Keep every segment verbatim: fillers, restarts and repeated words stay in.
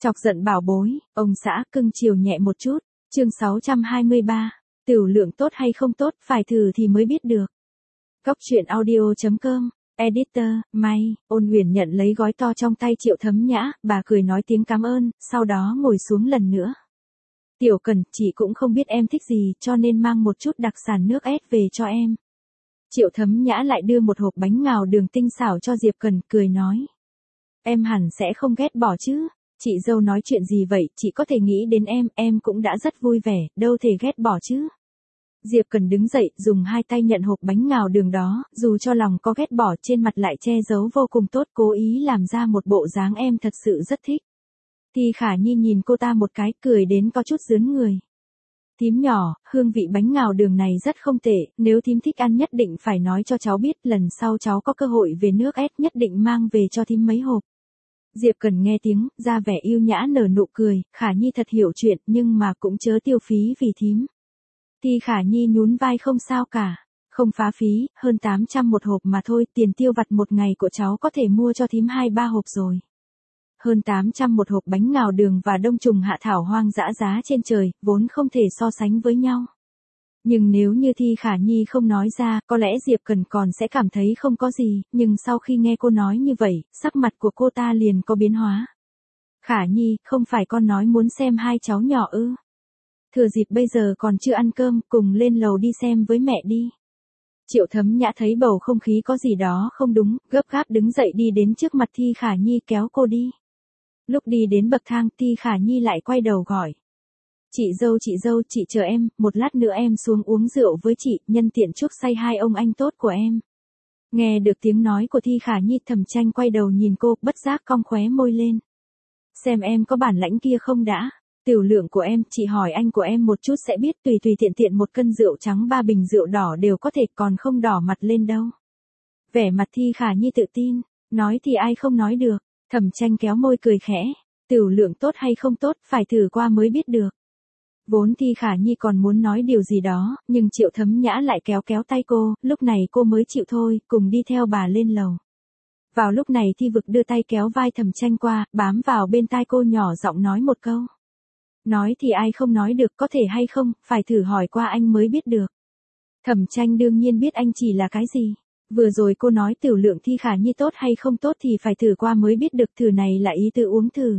Chọc giận bảo bối, ông xã cưng chiều nhẹ một chút. Chương sáu trăm hai mươi ba. Tiểu lượng tốt hay không tốt, phải thử thì mới biết được. Góc truyện audio chấm com. Editor, May. Ôn Huyền nhận lấy gói to trong tay Triệu Thấm Nhã, bà cười nói tiếng cảm ơn, sau đó ngồi xuống lần nữa. Tiểu Cần, chị cũng không biết em thích gì, cho nên mang một chút đặc sản nước ép về cho em. Triệu Thấm Nhã lại đưa một hộp bánh ngào đường tinh xảo cho Diệp Cần, cười nói. Em hẳn sẽ không ghét bỏ chứ. Chị dâu nói chuyện gì vậy, chị có thể nghĩ đến em, em cũng đã rất vui vẻ, đâu thể ghét bỏ chứ. Diệp Cần đứng dậy, dùng hai tay nhận hộp bánh ngào đường đó, dù cho lòng có ghét bỏ trên mặt lại che giấu vô cùng tốt, cố ý làm ra một bộ dáng em thật sự rất thích. Thì Khả Nhi nhìn cô ta một cái, cười đến có chút rướn người. Thím nhỏ, hương vị bánh ngào đường này rất không tệ, nếu thím thích ăn nhất định phải nói cho cháu biết, lần sau cháu có cơ hội về nước ép nhất định mang về cho thím mấy hộp. Diệp Cần nghe tiếng, ra vẻ yêu nhã nở nụ cười, Khả Nhi thật hiểu chuyện, nhưng mà cũng chớ tiêu phí vì thím. Thì Khả Nhi nhún vai không sao cả, không phá phí, hơn tám trăm một hộp mà thôi, tiền tiêu vặt một ngày của cháu có thể mua cho thím hai ba hộp rồi. Hơn tám trăm một hộp bánh ngào đường và đông trùng hạ thảo hoang dã giá trên trời, vốn không thể so sánh với nhau. Nhưng nếu như Thi Khả Nhi không nói ra, có lẽ Diệp Cần còn sẽ cảm thấy không có gì, nhưng sau khi nghe cô nói như vậy, sắc mặt của cô ta liền có biến hóa. Khả Nhi, không phải con nói muốn xem hai cháu nhỏ ư? Thừa dịp bây giờ còn chưa ăn cơm, cùng lên lầu đi xem với mẹ đi. Triệu Thấm Nhã thấy bầu không khí có gì đó không đúng, gấp gáp đứng dậy đi đến trước mặt Thi Khả Nhi kéo cô đi. Lúc đi đến bậc thang, Thi Khả Nhi lại quay đầu gọi. Chị dâu chị dâu, chị chờ em, một lát nữa em xuống uống rượu với chị, nhân tiện chuốc say hai ông anh tốt của em. Nghe được tiếng nói của Thi Khả Nhi, Thẩm Tranh quay đầu nhìn cô, bất giác cong khóe môi lên. Xem em có bản lãnh kia không đã. Tiểu lượng của em, chị hỏi anh của em một chút sẽ biết, tùy tùy tiện tiện một cân rượu trắng ba bình rượu đỏ đều có thể, còn không đỏ mặt lên đâu. Vẻ mặt Thi Khả Nhi tự tin, nói thì ai không nói được. Thẩm Tranh kéo môi cười khẽ, tiểu lượng tốt hay không tốt, phải thử qua mới biết được. Vốn Thi Khả Nhi còn muốn nói điều gì đó, nhưng Triệu Thấm Nhã lại kéo kéo tay cô, lúc này cô mới chịu thôi, cùng đi theo bà lên lầu. Vào lúc này Thi Vực đưa tay kéo vai Thẩm Tranh qua, bám vào bên tai cô nhỏ giọng nói một câu. Nói thì ai không nói được, có thể hay không, phải thử hỏi qua anh mới biết được. Thẩm Tranh đương nhiên biết anh chỉ là cái gì. Vừa rồi cô nói tiểu lượng Thi Khả Nhi tốt hay không tốt thì phải thử qua mới biết được, thử này là ý tự uống thử.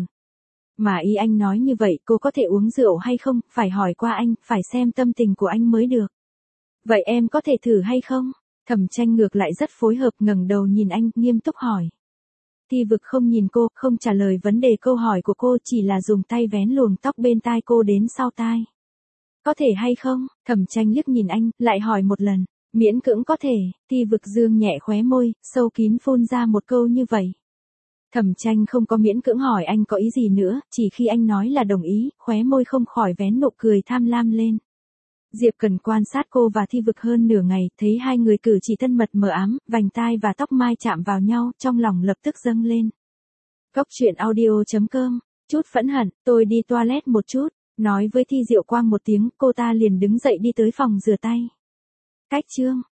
Mà ý anh nói như vậy, cô có thể uống rượu hay không, phải hỏi qua anh, phải xem tâm tình của anh mới được. Vậy em có thể thử hay không? Thẩm Tranh ngược lại rất phối hợp, ngẩng đầu nhìn anh, nghiêm túc hỏi. Thi Vực không nhìn cô, không trả lời vấn đề câu hỏi của cô, chỉ là dùng tay vén luồng tóc bên tai cô đến sau tai. Có thể hay không? Thẩm Tranh liếc nhìn anh, lại hỏi một lần. Miễn cưỡng có thể. Thi Vực dương nhẹ khóe môi, sâu kín phun ra một câu như vậy. Thẩm Tranh không có miễn cưỡng hỏi anh có ý gì nữa, chỉ khi anh nói là đồng ý, khóe môi không khỏi vén nụ cười tham lam lên. Diệp Cần quan sát cô và Thi Vực hơn nửa ngày, thấy hai người cử chỉ thân mật mờ ám, vành tai và tóc mai chạm vào nhau, trong lòng lập tức dâng lên. Góc truyện audio chấm com. Chút phẫn hận, tôi đi toilet một chút. Nói với Thi Diệu Quang một tiếng, cô ta liền đứng dậy đi tới phòng rửa tay. Cách chương.